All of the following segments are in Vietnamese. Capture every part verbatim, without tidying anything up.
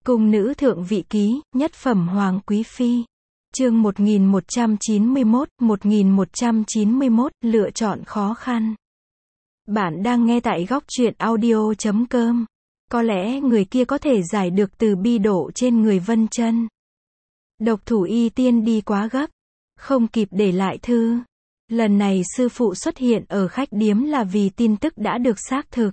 Cung nữ thượng vị ký, nhất phẩm hoàng quý phi. Chương một nghìn một trăm chín mươi mốt, một nghìn một trăm chín mươi mốt, lựa chọn khó khăn. Bạn đang nghe tại góc truyện audio chấm com. Có lẽ người kia có thể giải được từ bi độ trên người Vân Chân. Độc thủ y tiên đi quá gấp, không kịp để lại thư. Lần này sư phụ xuất hiện ở khách điếm là vì tin tức đã được xác thực.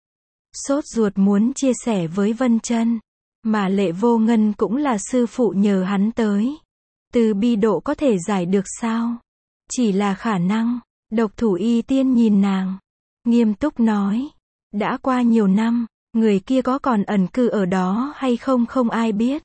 Sốt ruột muốn chia sẻ với Vân Chân, mà Lệ Vô Ngân cũng là sư phụ nhờ hắn tới. Từ bi độ có thể giải được sao? Chỉ là khả năng. Độc thủ y tiên nhìn nàng, nghiêm túc nói. Đã qua nhiều năm, người kia có còn ẩn cư ở đó hay không không ai biết.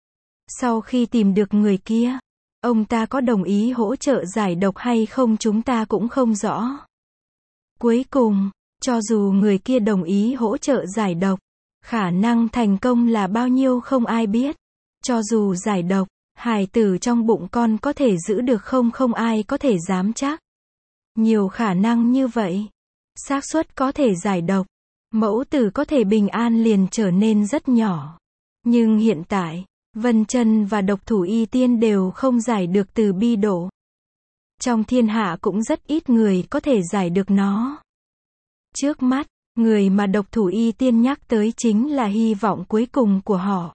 Sau khi tìm được người kia, ông ta có đồng ý hỗ trợ giải độc hay không chúng ta cũng không rõ. Cuối cùng, cho dù người kia đồng ý hỗ trợ giải độc, khả năng thành công là bao nhiêu không ai biết. Cho dù giải độc, hài tử trong bụng con có thể giữ được không không ai có thể dám chắc. Nhiều khả năng như vậy, xác suất có thể giải độc, mẫu tử có thể bình an liền trở nên rất nhỏ. Nhưng hiện tại, Vân Chân và độc thủ y tiên đều không giải được từ bi độ. Trong thiên hạ cũng rất ít người có thể giải được nó. Trước mắt, người mà độc thủ y tiên nhắc tới chính là hy vọng cuối cùng của họ.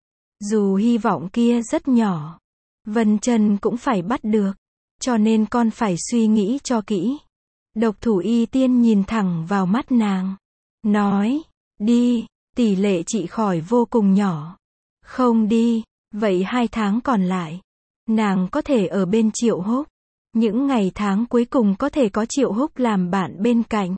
Dù hy vọng kia rất nhỏ, Vân Chân cũng phải bắt được, cho nên con phải suy nghĩ cho kỹ. Độc thủ y tiên nhìn thẳng vào mắt nàng, nói, đi, tỷ lệ trị khỏi vô cùng nhỏ. Không đi, vậy hai tháng còn lại, nàng có thể ở bên Triệu Húc. Những ngày tháng cuối cùng có thể có Triệu Húc làm bạn bên cạnh.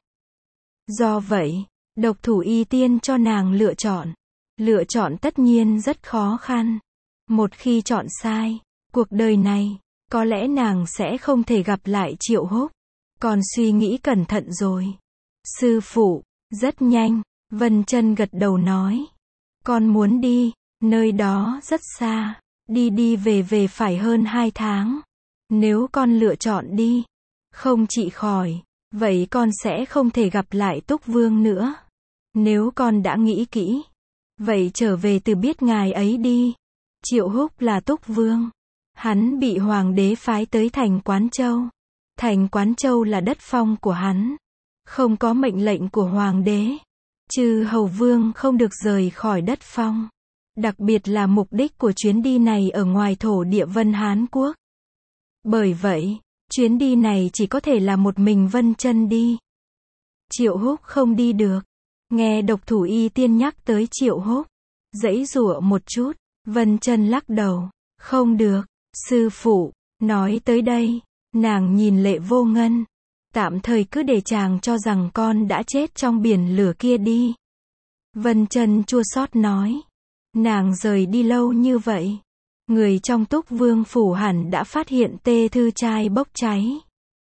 Do vậy, độc thủ y tiên cho nàng lựa chọn. Lựa chọn tất nhiên rất khó khăn. Một khi chọn sai, cuộc đời này, có lẽ nàng sẽ không thể gặp lại Triệu Húc. Còn suy nghĩ cẩn thận rồi. Sư phụ, rất nhanh, Vân Chân gật đầu nói. Con muốn đi, nơi đó rất xa, đi đi về về phải hơn hai tháng. Nếu con lựa chọn đi, không trị khỏi, vậy con sẽ không thể gặp lại Túc Vương nữa. Nếu con đã nghĩ kỹ, vậy trở về từ biết ngài ấy đi. Triệu Húc là Túc Vương. Hắn bị hoàng đế phái tới thành Quán Châu. Thành Quán Châu là đất phong của hắn. Không có mệnh lệnh của hoàng đế, chư hầu vương không được rời khỏi đất phong. Đặc biệt là mục đích của chuyến đi này ở ngoài thổ địa Vân Hán Quốc. Bởi vậy, chuyến đi này chỉ có thể là một mình Vân Chân đi. Triệu Húc không đi được. Nghe độc thủ y tiên nhắc tới Triệu Húc, giãy giụa một chút, Vân Chân lắc đầu, không được, sư phụ, nói tới đây, nàng nhìn Lệ Vô Ngân, tạm thời cứ để chàng cho rằng con đã chết trong biển lửa kia đi. Vân Chân chua xót nói, nàng rời đi lâu như vậy, người trong Túc Vương phủ hẳn đã phát hiện tê thư trai bốc cháy.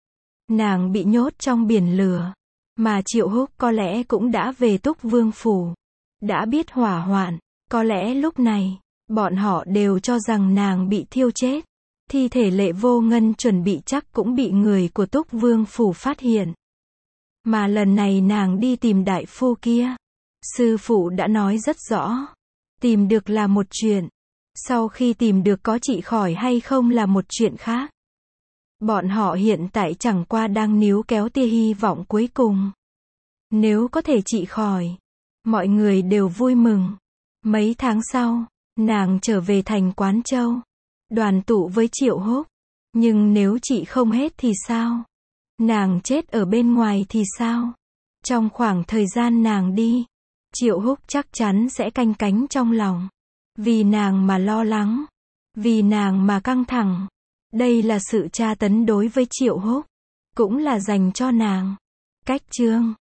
Nàng bị nhốt trong biển lửa, mà Triệu Húc có lẽ cũng đã về Túc Vương phủ, đã biết hỏa hoạn, có lẽ lúc này, bọn họ đều cho rằng nàng bị thiêu chết. Thi thể Lệ Vô Ngân chuẩn bị chắc cũng bị người của Túc Vương phủ phát hiện. Mà lần này nàng đi tìm đại phu kia, sư phụ đã nói rất rõ, tìm được là một chuyện, sau khi tìm được có trị khỏi hay không là một chuyện khác. Bọn họ hiện tại chẳng qua đang níu kéo tia hy vọng cuối cùng. Nếu có thể trị khỏi, mọi người đều vui mừng. Mấy tháng sau, nàng trở về thành Quán Châu, đoàn tụ với Triệu Húc. Nhưng nếu trị không hết thì sao? Nàng chết ở bên ngoài thì sao? Trong khoảng thời gian nàng đi, Triệu Húc chắc chắn sẽ canh cánh trong lòng. Vì nàng mà lo lắng, vì nàng mà căng thẳng. Đây là sự tra tấn đối với Triệu Húc, cũng là dành cho nàng. Cách chương